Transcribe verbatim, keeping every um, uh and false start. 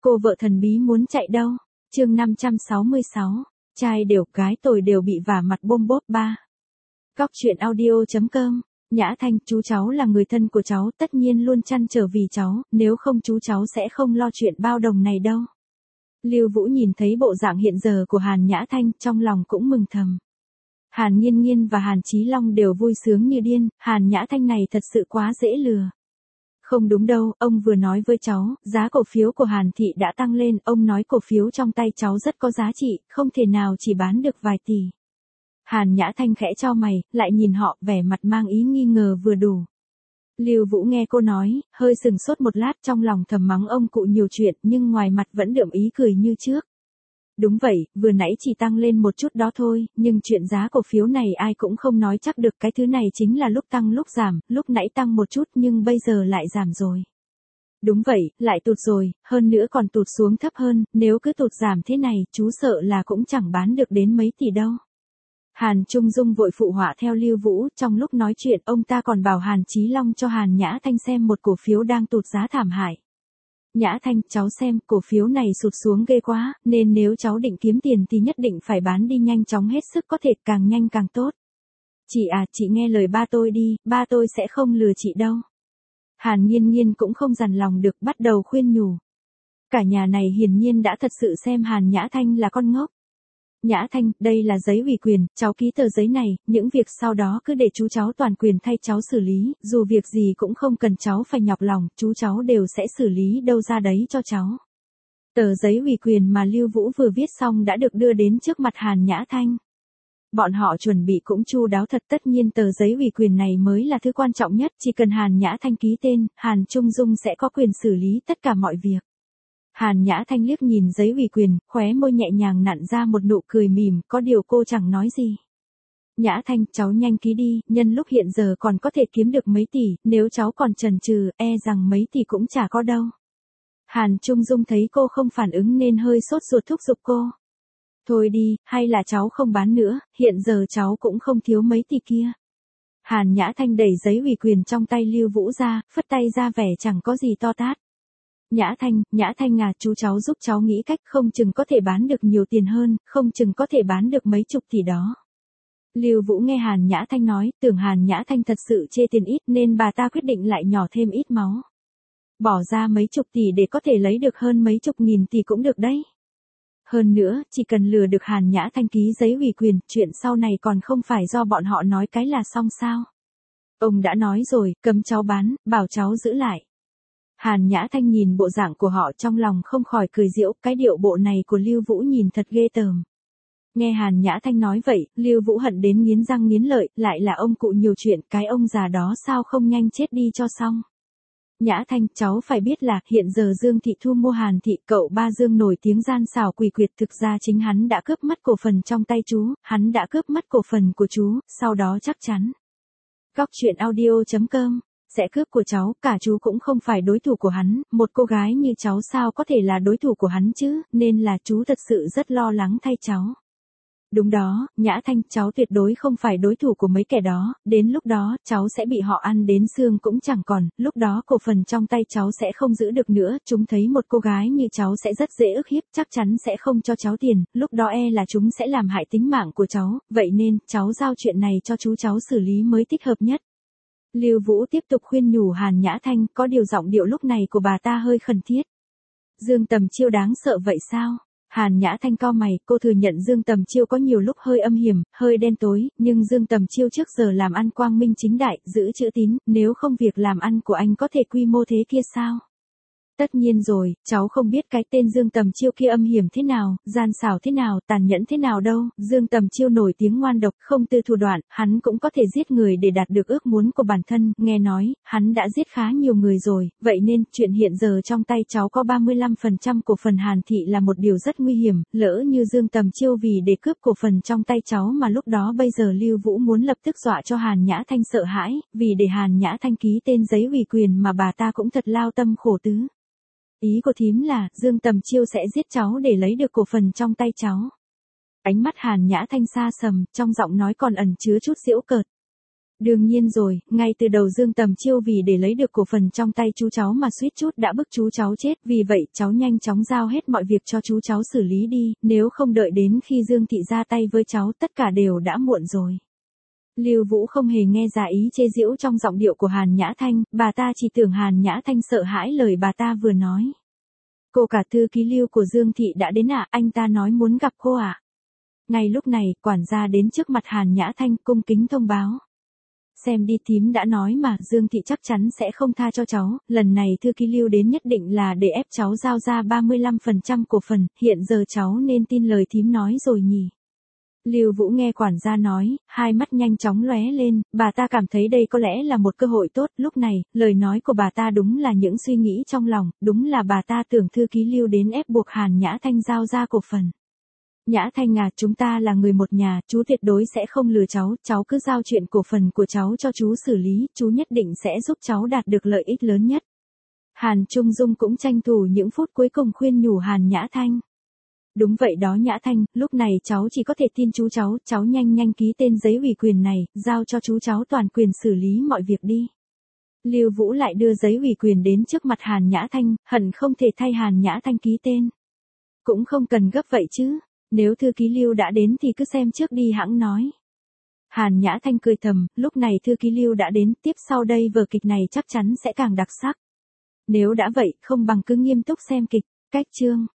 Cô vợ thần bí muốn chạy đâu? Chương năm trăm sáu mươi sáu. Trai đều gái tồi đều bị vả mặt bôm bốp ba. Cóc truyện audio chấm com. Nhã Thanh, chú cháu là người thân của cháu, tất nhiên luôn chăn trở vì cháu, nếu không chú cháu sẽ không lo chuyện bao đồng này đâu. Lưu Vũ nhìn thấy bộ dạng hiện giờ của Hàn Nhã Thanh, trong lòng cũng mừng thầm. Hàn Nhiên Nhiên và Hàn Chí Long đều vui sướng như điên, Hàn Nhã Thanh này thật sự quá dễ lừa. Không đúng đâu, ông vừa nói với cháu, giá cổ phiếu của Hàn Thị đã tăng lên, ông nói cổ phiếu trong tay cháu rất có giá trị, không thể nào chỉ bán được vài tỷ. Hàn Nhã Thanh khẽ chau mày, lại nhìn họ, vẻ mặt mang ý nghi ngờ vừa đủ. Lưu Vũ nghe cô nói, hơi sừng sốt một lát, trong lòng thầm mắng ông cụ nhiều chuyện, nhưng ngoài mặt vẫn đượm ý cười như trước. Đúng vậy, vừa nãy chỉ tăng lên một chút đó thôi, nhưng chuyện giá cổ phiếu này ai cũng không nói chắc được, cái thứ này chính là lúc tăng lúc giảm, lúc nãy tăng một chút nhưng bây giờ lại giảm rồi. Đúng vậy, lại tụt rồi, hơn nữa còn tụt xuống thấp hơn, nếu cứ tụt giảm thế này, chú sợ là cũng chẳng bán được đến mấy tỷ đâu. Hàn Trung Dung vội phụ họa theo Lưu Vũ, trong lúc nói chuyện ông ta còn bảo Hàn Chí Long cho Hàn Nhã Thanh xem một cổ phiếu đang tụt giá thảm hại. Nhã Thanh, cháu xem, cổ phiếu này sụt xuống ghê quá, nên nếu cháu định kiếm tiền thì nhất định phải bán đi nhanh chóng hết sức có thể, càng nhanh càng tốt. Chị à, chị nghe lời ba tôi đi, ba tôi sẽ không lừa chị đâu. Hàn Nhiên Nhiên cũng không dằn lòng được, bắt đầu khuyên nhủ. Cả nhà này hiển nhiên đã thật sự xem Hàn Nhã Thanh là con ngốc. Nhã Thanh, đây là giấy ủy quyền, cháu ký tờ giấy này, những việc sau đó cứ để chú cháu toàn quyền thay cháu xử lý, dù việc gì cũng không cần cháu phải nhọc lòng, chú cháu đều sẽ xử lý đâu ra đấy cho cháu. Tờ giấy ủy quyền mà Lưu Vũ vừa viết xong đã được đưa đến trước mặt Hàn Nhã Thanh. Bọn họ chuẩn bị cũng chu đáo thật, tất nhiên tờ giấy ủy quyền này mới là thứ quan trọng nhất, chỉ cần Hàn Nhã Thanh ký tên, Hàn Trung Dung sẽ có quyền xử lý tất cả mọi việc. Hàn Nhã Thanh liếc nhìn giấy ủy quyền, khóe môi nhẹ nhàng nặn ra một nụ cười mỉm, có điều cô chẳng nói gì. Nhã Thanh, cháu nhanh ký đi, nhân lúc hiện giờ còn có thể kiếm được mấy tỷ, nếu cháu còn chần chừ, e rằng mấy tỷ cũng chả có đâu. Hàn Trung Dung thấy cô không phản ứng nên hơi sốt ruột thúc giục cô. Thôi đi, hay là cháu không bán nữa, hiện giờ cháu cũng không thiếu mấy tỷ kia. Hàn Nhã Thanh đẩy giấy ủy quyền trong tay Lưu Vũ ra, phất tay ra vẻ chẳng có gì to tát. Nhã Thanh, Nhã Thanh à, chú cháu giúp cháu nghĩ cách, không chừng có thể bán được nhiều tiền hơn, không chừng có thể bán được mấy chục tỷ đó. Lưu Vũ nghe Hàn Nhã Thanh nói, tưởng Hàn Nhã Thanh thật sự chê tiền ít nên bà ta quyết định lại nhỏ thêm ít máu. Bỏ ra mấy chục tỷ để có thể lấy được hơn mấy chục nghìn tỷ cũng được đấy. Hơn nữa, chỉ cần lừa được Hàn Nhã Thanh ký giấy ủy quyền, chuyện sau này còn không phải do bọn họ nói cái là xong sao. Ông đã nói rồi, cấm cháu bán, bảo cháu giữ lại. Hàn Nhã Thanh nhìn bộ dạng của họ trong lòng không khỏi cười giễu, cái điệu bộ này của Lưu Vũ nhìn thật ghê tởm. Nghe Hàn Nhã Thanh nói vậy, Lưu Vũ hận đến nghiến răng nghiến lợi, lại là ông cụ nhiều chuyện, cái ông già đó sao không nhanh chết đi cho xong. Nhã Thanh, cháu phải biết là, hiện giờ Dương Thị thu mua Hàn Thị, cậu ba Dương nổi tiếng gian xảo quỷ quyệt, thực ra chính hắn đã cướp mất cổ phần trong tay chú, hắn đã cướp mất cổ phần của chú, sau đó chắc chắn. Cóc truyện audio chấm com. Sẽ cướp của cháu, cả chú cũng không phải đối thủ của hắn, một cô gái như cháu sao có thể là đối thủ của hắn chứ, nên là chú thật sự rất lo lắng thay cháu. Đúng đó, Nhã Thanh, cháu tuyệt đối không phải đối thủ của mấy kẻ đó, đến lúc đó, cháu sẽ bị họ ăn đến xương cũng chẳng còn, lúc đó cổ phần trong tay cháu sẽ không giữ được nữa, chúng thấy một cô gái như cháu sẽ rất dễ ức hiếp, chắc chắn sẽ không cho cháu tiền, lúc đó e là chúng sẽ làm hại tính mạng của cháu, vậy nên, cháu giao chuyện này cho chú cháu xử lý mới thích hợp nhất. Lưu Vũ tiếp tục khuyên nhủ Hàn Nhã Thanh, có điều giọng điệu lúc này của bà ta hơi khẩn thiết. Dương Tầm Chiêu đáng sợ vậy sao? Hàn Nhã Thanh cau mày, cô thừa nhận Dương Tầm Chiêu có nhiều lúc hơi âm hiểm, hơi đen tối, nhưng Dương Tầm Chiêu trước giờ làm ăn quang minh chính đại, giữ chữ tín, nếu không việc làm ăn của anh có thể quy mô thế kia sao? Tất nhiên rồi, cháu không biết cái tên Dương Tầm Chiêu kia âm hiểm thế nào, gian xảo thế nào, tàn nhẫn thế nào đâu, Dương Tầm Chiêu nổi tiếng ngoan độc, không tư thủ đoạn, hắn cũng có thể giết người để đạt được ước muốn của bản thân, nghe nói, hắn đã giết khá nhiều người rồi, vậy nên, chuyện hiện giờ trong tay cháu có ba mươi lăm phần trăm cổ phần Hàn Thị là một điều rất nguy hiểm, lỡ như Dương Tầm Chiêu vì để cướp cổ phần trong tay cháu mà lúc đó bây giờ Lưu Vũ muốn lập tức dọa cho Hàn Nhã Thanh sợ hãi, vì để Hàn Nhã Thanh ký tên giấy ủy quyền mà bà ta cũng thật lao tâm khổ tứ. Ý của thím là, Dương Tầm Chiêu sẽ giết cháu để lấy được cổ phần trong tay cháu. Ánh mắt Hàn Nhã Thanh xa sầm, trong giọng nói còn ẩn chứa chút giễu cợt. Đương nhiên rồi, ngay từ đầu Dương Tầm Chiêu vì để lấy được cổ phần trong tay chú cháu mà suýt chút đã bức chú cháu chết, vì vậy cháu nhanh chóng giao hết mọi việc cho chú cháu xử lý đi, nếu không đợi đến khi Dương Thị ra tay với cháu tất cả đều đã muộn rồi. Lưu Vũ không hề nghe ra ý chế giễu trong giọng điệu của Hàn Nhã Thanh, bà ta chỉ tưởng Hàn Nhã Thanh sợ hãi lời bà ta vừa nói. Cô cả thư ký Lưu của Dương Thị đã đến ạ, à? Anh ta nói muốn gặp cô ạ. À? Ngay lúc này, quản gia đến trước mặt Hàn Nhã Thanh cung kính thông báo. Xem đi, thím đã nói mà, Dương Thị chắc chắn sẽ không tha cho cháu, lần này thư ký Lưu đến nhất định là để ép cháu giao ra ba mươi lăm phần trăm cổ phần, hiện giờ cháu nên tin lời thím nói rồi nhỉ. Lưu Vũ nghe quản gia nói, hai mắt nhanh chóng lóe lên, bà ta cảm thấy đây có lẽ là một cơ hội tốt, lúc này, lời nói của bà ta đúng là những suy nghĩ trong lòng, đúng là bà ta tưởng thư ký Lưu đến ép buộc Hàn Nhã Thanh giao ra cổ phần. Nhã Thanh à, chúng ta là người một nhà, chú tuyệt đối sẽ không lừa cháu, cháu cứ giao chuyện cổ phần của cháu cho chú xử lý, chú nhất định sẽ giúp cháu đạt được lợi ích lớn nhất. Hàn Trung Dung cũng tranh thủ những phút cuối cùng khuyên nhủ Hàn Nhã Thanh. Đúng vậy đó Nhã Thanh, lúc này cháu chỉ có thể tin chú cháu, cháu nhanh nhanh ký tên giấy ủy quyền này, giao cho chú cháu toàn quyền xử lý mọi việc đi. Lưu Vũ lại đưa giấy ủy quyền đến trước mặt Hàn Nhã Thanh, hận không thể thay Hàn Nhã Thanh ký tên. Cũng không cần gấp vậy chứ, nếu thư ký Lưu đã đến thì cứ xem trước đi hẵng nói. Hàn Nhã Thanh cười thầm, lúc này thư ký Lưu đã đến, tiếp sau đây vở kịch này chắc chắn sẽ càng đặc sắc. Nếu đã vậy, không bằng cứ nghiêm túc xem kịch, cách chương.